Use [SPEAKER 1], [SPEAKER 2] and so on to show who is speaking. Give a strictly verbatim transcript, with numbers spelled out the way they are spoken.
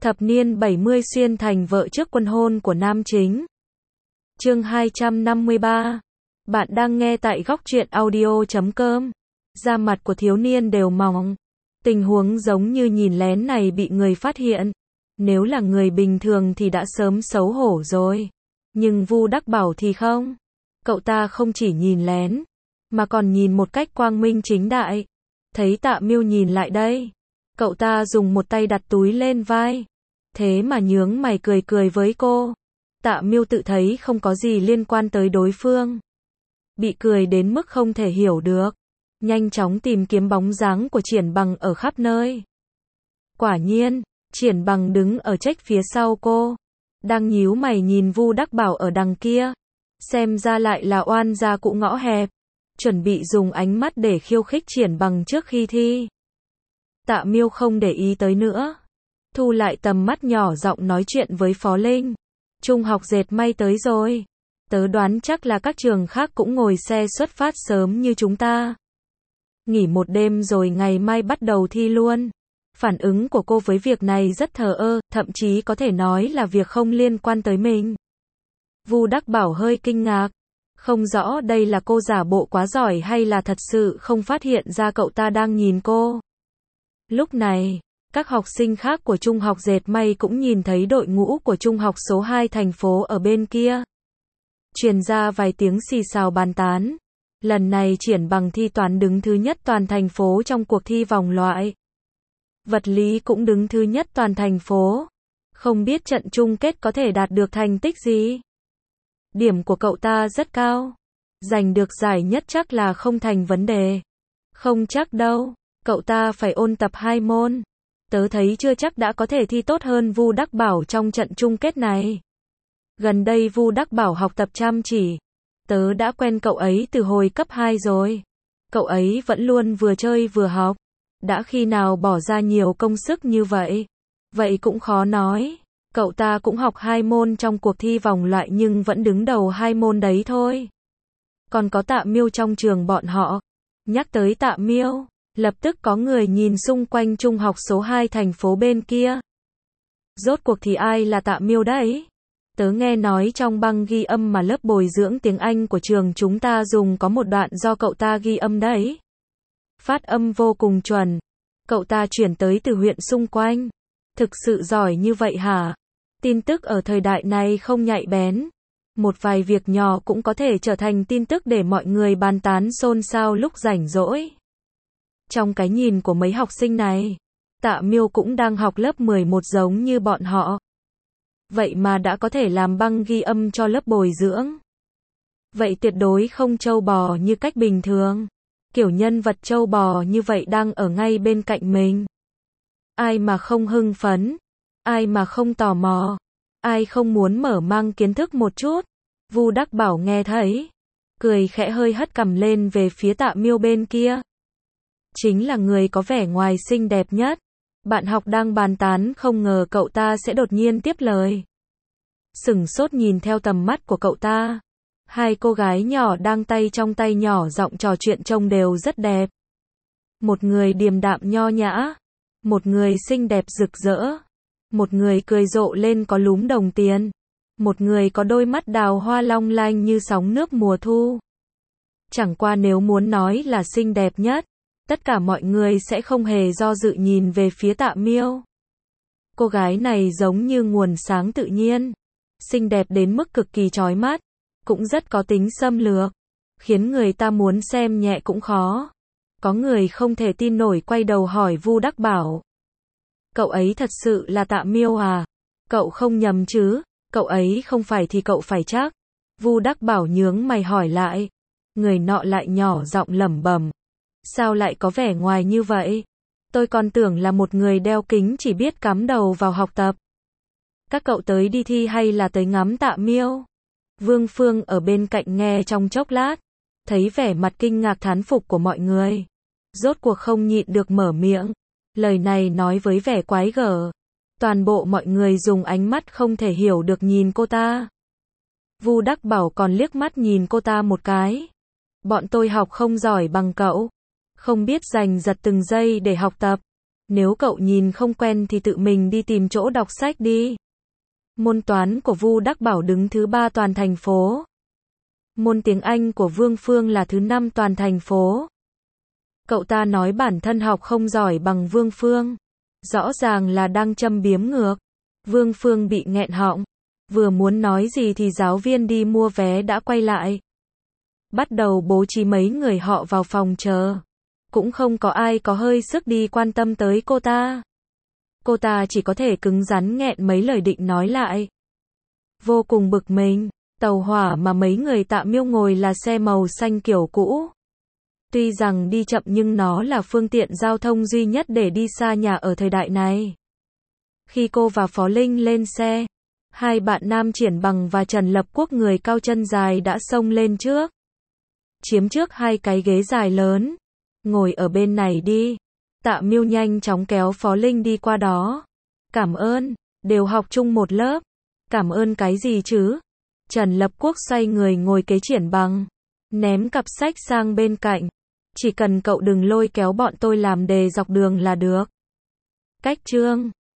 [SPEAKER 1] Thập niên bảy mươi xuyên thành vợ trước quân hôn của nam chính. Chương hai trăm năm mươi ba. Bạn đang nghe tại góc truyện audio chấm com. Da mặt của thiếu niên đều mỏng. Tình huống giống như nhìn lén này bị người phát hiện. Nếu là người bình thường thì đã sớm xấu hổ rồi. Nhưng Vu Đắc Bảo thì không. Cậu ta không chỉ nhìn lén, mà còn nhìn một cách quang minh chính đại. Thấy Tạ Miêu nhìn lại đây, cậu ta dùng một tay đặt túi lên vai. Thế mà nhướng mày cười cười với cô. Tạ Miêu tự thấy không có gì liên quan tới đối phương. Bị cười đến mức không thể hiểu được. Nhanh chóng tìm kiếm bóng dáng của Triển Bằng ở khắp nơi. Quả nhiên, Triển Bằng đứng ở chếch phía sau cô. Đang nhíu mày nhìn Vu Đắc Bảo ở đằng kia. Xem ra lại là oan gia cụ ngõ hẹp. Chuẩn bị dùng ánh mắt để khiêu khích Triển Bằng trước khi thi. Tạ Miêu không để ý tới nữa. Thu lại tầm mắt nhỏ giọng nói chuyện với Phó Linh. Trung học dệt may tới rồi. Tớ đoán chắc là các trường khác cũng ngồi xe xuất phát sớm như chúng ta. Nghỉ một đêm rồi ngày mai bắt đầu thi luôn. Phản ứng của cô với việc này rất thờ ơ, thậm chí có thể nói là việc không liên quan tới mình. Vu Đắc Bảo hơi kinh ngạc. Không rõ đây là cô giả bộ quá giỏi hay là thật sự không phát hiện ra cậu ta đang nhìn cô. Lúc này, các học sinh khác của trung học dệt may cũng nhìn thấy đội ngũ của trung học số hai thành phố ở bên kia. Truyền ra vài tiếng xì xào bàn tán. Lần này Triển Bằng thi toán đứng thứ nhất toàn thành phố trong cuộc thi vòng loại. Vật lý cũng đứng thứ nhất toàn thành phố. Không biết trận chung kết có thể đạt được thành tích gì. Điểm của cậu ta rất cao. Giành được giải nhất chắc là không thành vấn đề. Không chắc đâu. Cậu ta phải ôn tập hai môn. Tớ thấy chưa chắc đã có thể thi tốt hơn Vu Đắc Bảo trong trận chung kết này. Gần đây Vu Đắc Bảo học tập chăm chỉ. Tớ đã quen cậu ấy từ hồi cấp hai rồi. Cậu ấy vẫn luôn vừa chơi vừa học. Đã khi nào bỏ ra nhiều công sức như vậy? Vậy cũng khó nói. Cậu ta cũng học hai môn trong cuộc thi vòng loại nhưng vẫn đứng đầu hai môn đấy thôi. Còn có Tạ Miêu trong trường bọn họ. Nhắc tới Tạ Miêu, lập tức có người nhìn xung quanh trung học số hai thành phố bên kia. Rốt cuộc thì ai là Tạ Miêu đấy? Tớ nghe nói trong băng ghi âm mà lớp bồi dưỡng tiếng Anh của trường chúng ta dùng có một đoạn do cậu ta ghi âm đấy. Phát âm vô cùng chuẩn. Cậu ta chuyển tới từ huyện xung quanh. Thực sự giỏi như vậy hả? Tin tức ở thời đại này không nhạy bén. Một vài việc nhỏ cũng có thể trở thành tin tức để mọi người bàn tán xôn xao lúc rảnh rỗi. Trong cái nhìn của mấy học sinh này, Tạ Miêu cũng đang học lớp mười một giống như bọn họ. Vậy mà đã có thể làm băng ghi âm cho lớp bồi dưỡng. Vậy tuyệt đối không trâu bò như cách bình thường. Kiểu nhân vật trâu bò như vậy đang ở ngay bên cạnh mình. Ai mà không hưng phấn? Ai mà không tò mò? Ai không muốn mở mang kiến thức một chút? Vu Đắc Bảo nghe thấy, cười khẽ hơi hất cằm lên về phía Tạ Miêu bên kia. Chính là người có vẻ ngoài xinh đẹp nhất. Bạn học đang bàn tán không ngờ cậu ta sẽ đột nhiên tiếp lời. Sửng sốt nhìn theo tầm mắt của cậu ta. Hai cô gái nhỏ đang tay trong tay nhỏ giọng trò chuyện trông đều rất đẹp. Một người điềm đạm nho nhã. Một người xinh đẹp rực rỡ. Một người cười rộ lên có lúm đồng tiền. Một người có đôi mắt đào hoa long lanh như sóng nước mùa thu. Chẳng qua nếu muốn nói là xinh đẹp nhất, tất cả mọi người sẽ không hề do dự nhìn về phía Tạ Miêu. Cô gái này giống như nguồn sáng tự nhiên. Xinh đẹp đến mức cực kỳ chói mắt. Cũng rất có tính xâm lược. Khiến người ta muốn xem nhẹ cũng khó. Có người không thể tin nổi quay đầu hỏi Vu Đắc Bảo. Cậu ấy thật sự là Tạ Miêu à? Cậu không nhầm chứ? Cậu ấy không phải thì cậu phải chắc. Vu Đắc Bảo nhướng mày hỏi lại. Người nọ lại nhỏ giọng lẩm bẩm. Sao lại có vẻ ngoài như vậy? Tôi còn tưởng là một người đeo kính chỉ biết cắm đầu vào học tập. Các cậu tới đi thi hay là tới ngắm Tạ Miêu? Vương Phương ở bên cạnh nghe trong chốc lát. Thấy vẻ mặt kinh ngạc thán phục của mọi người. Rốt cuộc không nhịn được mở miệng. Lời này nói với vẻ quái gở. Toàn bộ mọi người dùng ánh mắt không thể hiểu được nhìn cô ta. Vu Đắc Bảo còn liếc mắt nhìn cô ta một cái. Bọn tôi học không giỏi bằng cậu. Không biết dành giật từng giây để học tập. Nếu cậu nhìn không quen thì tự mình đi tìm chỗ đọc sách đi. Môn toán của Vu Đắc Bảo đứng thứ ba toàn thành phố. Môn tiếng Anh của Vương Phương là thứ năm toàn thành phố. Cậu ta nói bản thân học không giỏi bằng Vương Phương. Rõ ràng là đang châm biếm ngược. Vương Phương bị nghẹn họng. Vừa muốn nói gì thì giáo viên đi mua vé đã quay lại. Bắt đầu bố trí mấy người họ vào phòng chờ. Cũng không có ai có hơi sức đi quan tâm tới cô ta. Cô ta chỉ có thể cứng rắn nghẹn mấy lời định nói lại. Vô cùng bực mình, tàu hỏa mà mấy người Tạ Miêu ngồi là xe màu xanh kiểu cũ. Tuy rằng đi chậm nhưng nó là phương tiện giao thông duy nhất để đi xa nhà ở thời đại này. Khi cô và Phó Linh lên xe, hai bạn Nam Triển Bằng và Trần Lập Quốc người cao chân dài đã xông lên trước. Chiếm trước hai cái ghế dài lớn. Ngồi ở bên này đi. Tạ Miêu nhanh chóng kéo Phó Linh đi qua đó. Cảm ơn, đều học chung một lớp. Cảm ơn cái gì chứ? Trần Lập Quốc xoay người ngồi kế Triển Bằng. Ném cặp sách sang bên cạnh. Chỉ cần cậu đừng lôi kéo bọn tôi làm đề dọc đường là được. Cách chương